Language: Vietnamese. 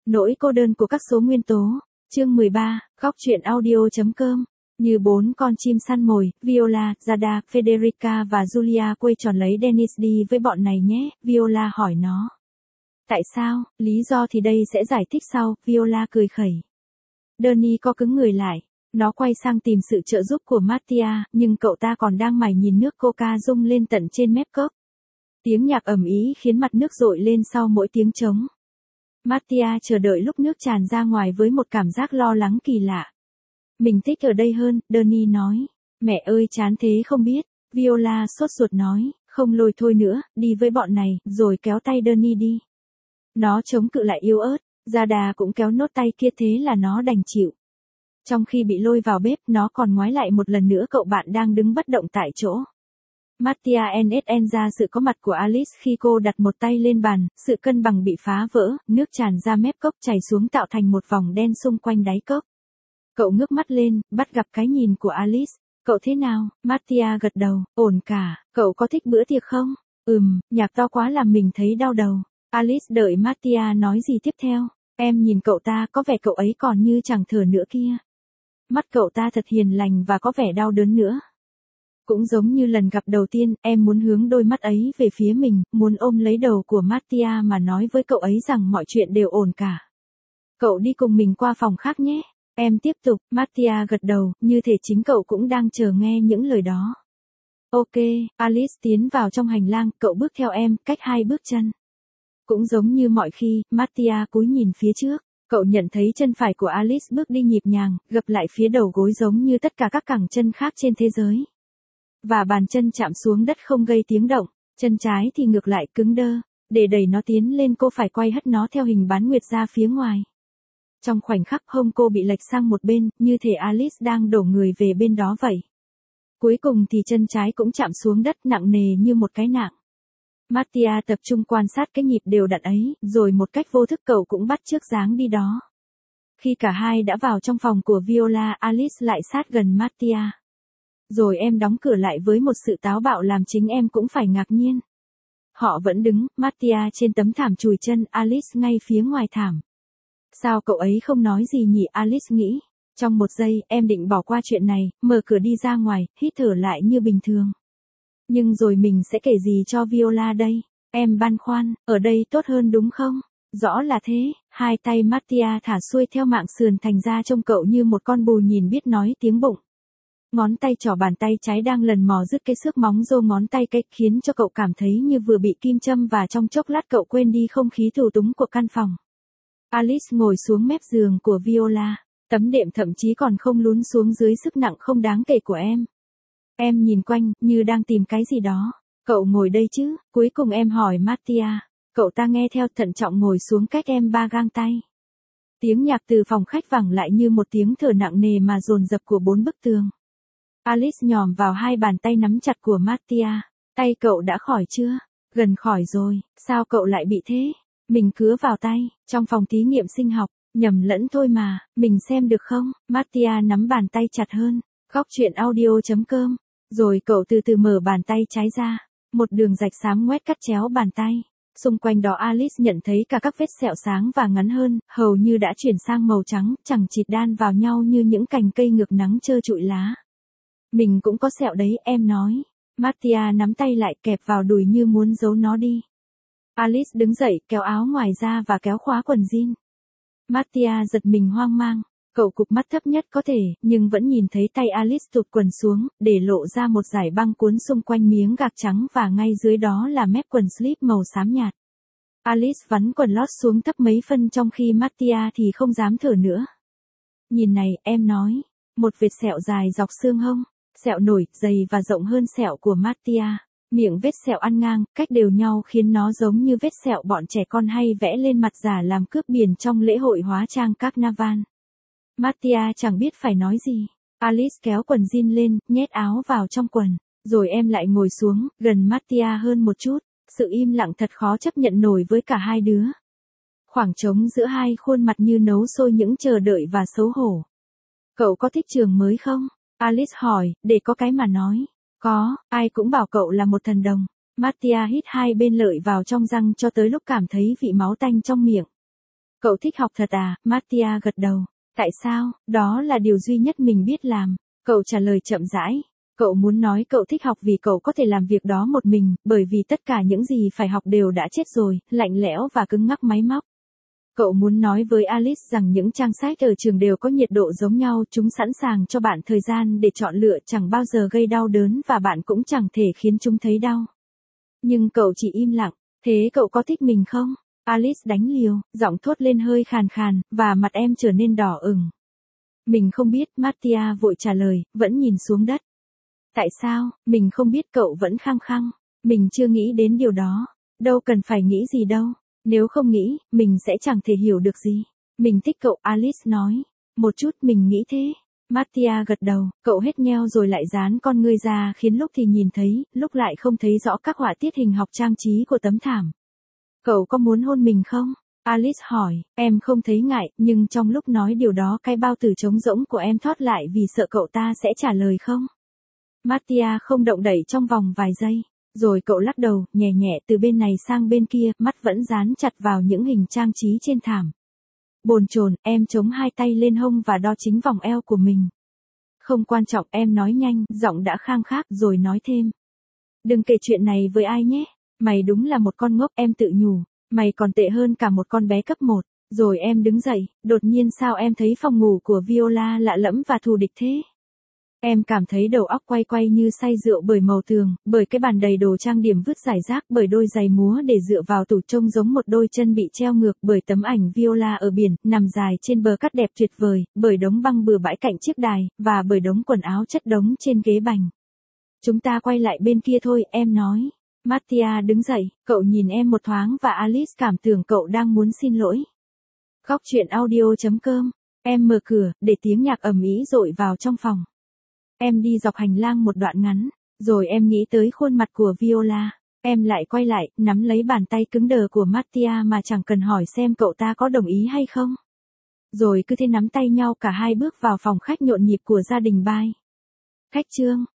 Nỗi cô đơn của các số nguyên tố. Chương 13, góc truyện audio.com. Như bốn con chim săn mồi, Viola, Jada, Federica và Julia quây tròn lấy Dennis đi với bọn này nhé, Viola hỏi nó. Tại sao? Lý do thì đây sẽ giải thích sau, Viola cười khẩy. Danny co cứng người lại. Nó quay sang tìm sự trợ giúp của Mattia, nhưng cậu ta còn đang mải nhìn nước coca rung lên tận trên mép cốc. Tiếng nhạc ầm ĩ khiến mặt nước dội lên sau mỗi tiếng trống. Mattia chờ đợi lúc nước tràn ra ngoài với một cảm giác lo lắng kỳ lạ. Mình thích ở đây hơn, Danny nói. Mẹ ơi chán thế không biết, Viola sốt ruột nói, không lôi thôi nữa, đi với bọn này, rồi kéo tay Danny đi. Nó chống cự lại yếu ớt, Jada cũng kéo nốt tay kia thế là nó đành chịu. Trong khi bị lôi vào bếp, nó còn ngoái lại một lần nữa cậu bạn đang đứng bất động tại chỗ. Mattia NSN ra sự có mặt của Alice khi cô đặt một tay lên bàn, sự cân bằng bị phá vỡ, nước tràn ra mép cốc chảy xuống tạo thành một vòng đen xung quanh đáy cốc. Cậu ngước mắt lên, bắt gặp cái nhìn của Alice. Cậu thế nào? Mattia gật đầu, ổn cả, cậu có thích bữa tiệc không? Nhạc to quá làm mình thấy đau đầu. Alice đợi Mattia nói gì tiếp theo. Em nhìn cậu ta có vẻ cậu ấy còn như chẳng thở nữa kia. Mắt cậu ta thật hiền lành và có vẻ đau đớn nữa. Cũng giống như lần gặp đầu tiên, em muốn hướng đôi mắt ấy về phía mình, muốn ôm lấy đầu của Mattia mà nói với cậu ấy rằng mọi chuyện đều ổn cả. Cậu đi cùng mình qua phòng khác nhé. Em tiếp tục, Mattia gật đầu, như thể chính cậu cũng đang chờ nghe những lời đó. Ok, Alice tiến vào trong hành lang, cậu bước theo em, cách 2 bước chân. Cũng giống như mọi khi, Mattia cúi nhìn phía trước. Cậu nhận thấy chân phải của Alice bước đi nhịp nhàng, gập lại phía đầu gối giống như tất cả các cẳng chân khác trên thế giới. Và bàn chân chạm xuống đất không gây tiếng động, chân trái thì ngược lại cứng đơ. Để đẩy nó tiến lên cô phải quay hất nó theo hình bán nguyệt ra phía ngoài. Trong khoảnh khắc hông cô bị lệch sang một bên, như thể Alice đang đổ người về bên đó vậy. Cuối cùng thì chân trái cũng chạm xuống đất nặng nề như một cái nạng. Mattia tập trung quan sát cái nhịp đều đặn ấy, rồi một cách vô thức cậu cũng bắt chước dáng đi đó. Khi cả hai đã vào trong phòng của Viola, Alice lại sát gần Mattia. Rồi em đóng cửa lại với một sự táo bạo làm chính em cũng phải ngạc nhiên. Họ vẫn đứng, Mattia trên tấm thảm chùi chân, Alice ngay phía ngoài thảm. Sao cậu ấy không nói gì nhỉ, Alice nghĩ. Trong một giây, em định bỏ qua chuyện này, mở cửa đi ra ngoài, hít thở lại như bình thường. Nhưng rồi mình sẽ kể gì cho Viola đây? Em băn khoăn, ở đây tốt hơn đúng không? Rõ là thế, hai tay Mattia thả xuôi theo mạng sườn thành ra trông cậu như một con bù nhìn biết nói tiếng bụng. Ngón tay trỏ bàn tay trái đang lần mò dứt cái xước móng rô ngón tay cái khiến cho cậu cảm thấy như vừa bị kim châm và trong chốc lát cậu quên đi không khí tù túng của căn phòng. Alice ngồi xuống mép giường của Viola, tấm đệm thậm chí còn không lún xuống dưới sức nặng không đáng kể của em. Em nhìn quanh, như đang tìm cái gì đó. Cậu ngồi đây chứ? Cuối cùng em hỏi Mattia. Cậu ta nghe theo thận trọng ngồi xuống cách em 3 gang tay. Tiếng nhạc từ phòng khách vẳng lại như một tiếng thở nặng nề mà dồn dập của 4 bức tường. Alice nhòm vào hai bàn tay nắm chặt của Mattia. Tay cậu đã khỏi chưa? Gần khỏi rồi, sao cậu lại bị thế? Mình cứa vào tay, trong phòng thí nghiệm sinh học, nhầm lẫn thôi mà, mình xem được không? Mattia nắm bàn tay chặt hơn. Góc truyện audio.com. Rồi cậu từ từ mở bàn tay trái ra. Một đường rạch xám ngoét cắt chéo bàn tay. Xung quanh đó Alice nhận thấy cả các vết sẹo sáng và ngắn hơn, hầu như đã chuyển sang màu trắng, chẳng chịt đan vào nhau như những cành cây ngược nắng trơ trụi lá. Mình cũng có sẹo đấy, em nói. Mattia nắm tay lại kẹp vào đùi như muốn giấu nó đi. Alice đứng dậy, kéo áo ngoài ra và kéo khóa quần jean. Mattia giật mình hoang mang. Cậu cụp mắt thấp nhất có thể, nhưng vẫn nhìn thấy tay Alice tụt quần xuống, để lộ ra một dải băng cuốn xung quanh miếng gạc trắng và ngay dưới đó là mép quần slip màu xám nhạt. Alice vắn quần lót xuống thấp mấy phân trong khi Mattia thì không dám thở nữa. Nhìn này, em nói. Một vệt sẹo dài dọc xương hông. Sẹo nổi, dày và rộng hơn sẹo của Mattia. Miệng vết sẹo ăn ngang, cách đều nhau khiến nó giống như vết sẹo bọn trẻ con hay vẽ lên mặt giả làm cướp biển trong lễ hội hóa trang Carnival. Mattia chẳng biết phải nói gì. Alice kéo quần jean lên, nhét áo vào trong quần. Rồi em lại ngồi xuống, gần Mattia hơn một chút. Sự im lặng thật khó chấp nhận nổi với cả hai đứa. Khoảng trống giữa hai khuôn mặt như nấu sôi những chờ đợi và xấu hổ. Cậu có thích trường mới không? Alice hỏi, để có cái mà nói. Có, ai cũng bảo cậu là một thần đồng. Mattia hít hai bên lợi vào trong răng cho tới lúc cảm thấy vị máu tanh trong miệng. Cậu thích học thật à? Mattia gật đầu. Tại sao? Đó là điều duy nhất mình biết làm. Cậu trả lời chậm rãi. Cậu muốn nói cậu thích học vì cậu có thể làm việc đó một mình, bởi vì tất cả những gì phải học đều đã chết rồi, lạnh lẽo và cứng ngắc máy móc. Cậu muốn nói với Alice rằng những trang sách ở trường đều có nhiệt độ giống nhau, chúng sẵn sàng cho bạn thời gian để chọn lựa, chẳng bao giờ gây đau đớn và bạn cũng chẳng thể khiến chúng thấy đau. Nhưng cậu chỉ im lặng. Thế cậu có thích mình không? Alice đánh liều, giọng thốt lên hơi khàn khàn, và mặt em trở nên đỏ ửng. Mình không biết, Mattia vội trả lời, vẫn nhìn xuống đất. Tại sao? Mình không biết, cậu vẫn khăng khăng. Mình chưa nghĩ đến điều đó. Đâu cần phải nghĩ gì đâu. Nếu không nghĩ, mình sẽ chẳng thể hiểu được gì. Mình thích cậu, Alice nói. Một chút mình nghĩ thế. Mattia gật đầu, cậu hết nheo rồi lại dán con ngươi ra khiến lúc thì nhìn thấy, lúc lại không thấy rõ các họa tiết hình học trang trí của tấm thảm. Cậu có muốn hôn mình không? Alice hỏi, em không thấy ngại, nhưng trong lúc nói điều đó cái bao tử trống rỗng của em thoát lại vì sợ cậu ta sẽ trả lời không? Mattia không động đậy trong vòng vài giây. Rồi cậu lắc đầu, nhẹ nhẹ từ bên này sang bên kia, mắt vẫn dán chặt vào những hình trang trí trên thảm. Bồn chồn, em chống hai tay lên hông và đo chính vòng eo của mình. Không quan trọng, em nói nhanh, giọng đã khang khác rồi nói thêm. Đừng kể chuyện này với ai nhé. Mày đúng là một con ngốc, em tự nhủ. Mày còn tệ hơn cả một con bé cấp 1. Rồi em đứng dậy, đột nhiên sao em thấy phòng ngủ của Viola lạ lẫm và thù địch thế? Em cảm thấy đầu óc quay quay như say rượu bởi màu tường, bởi cái bàn đầy đồ trang điểm vứt rải rác, bởi đôi giày múa để dựa vào tủ trông giống một đôi chân bị treo ngược, bởi tấm ảnh Viola ở biển, nằm dài trên bờ cát đẹp tuyệt vời, bởi đống băng bừa bãi cạnh chiếc đài, và bởi đống quần áo chất đống trên ghế bành. Chúng ta quay lại bên kia thôi, em nói. Mattia đứng dậy, cậu nhìn em một thoáng và Alice cảm tưởng cậu đang muốn xin lỗi. Góc truyện audio.com. Em mở cửa, để tiếng nhạc ầm ĩ dội vào trong phòng. Em đi dọc hành lang một đoạn ngắn, rồi em nghĩ tới khuôn mặt của Viola. Em lại quay lại, nắm lấy bàn tay cứng đờ của Mattia mà chẳng cần hỏi xem cậu ta có đồng ý hay không. Rồi cứ thế nắm tay nhau cả hai bước vào phòng khách nhộn nhịp của gia đình Bai. Khách Trương.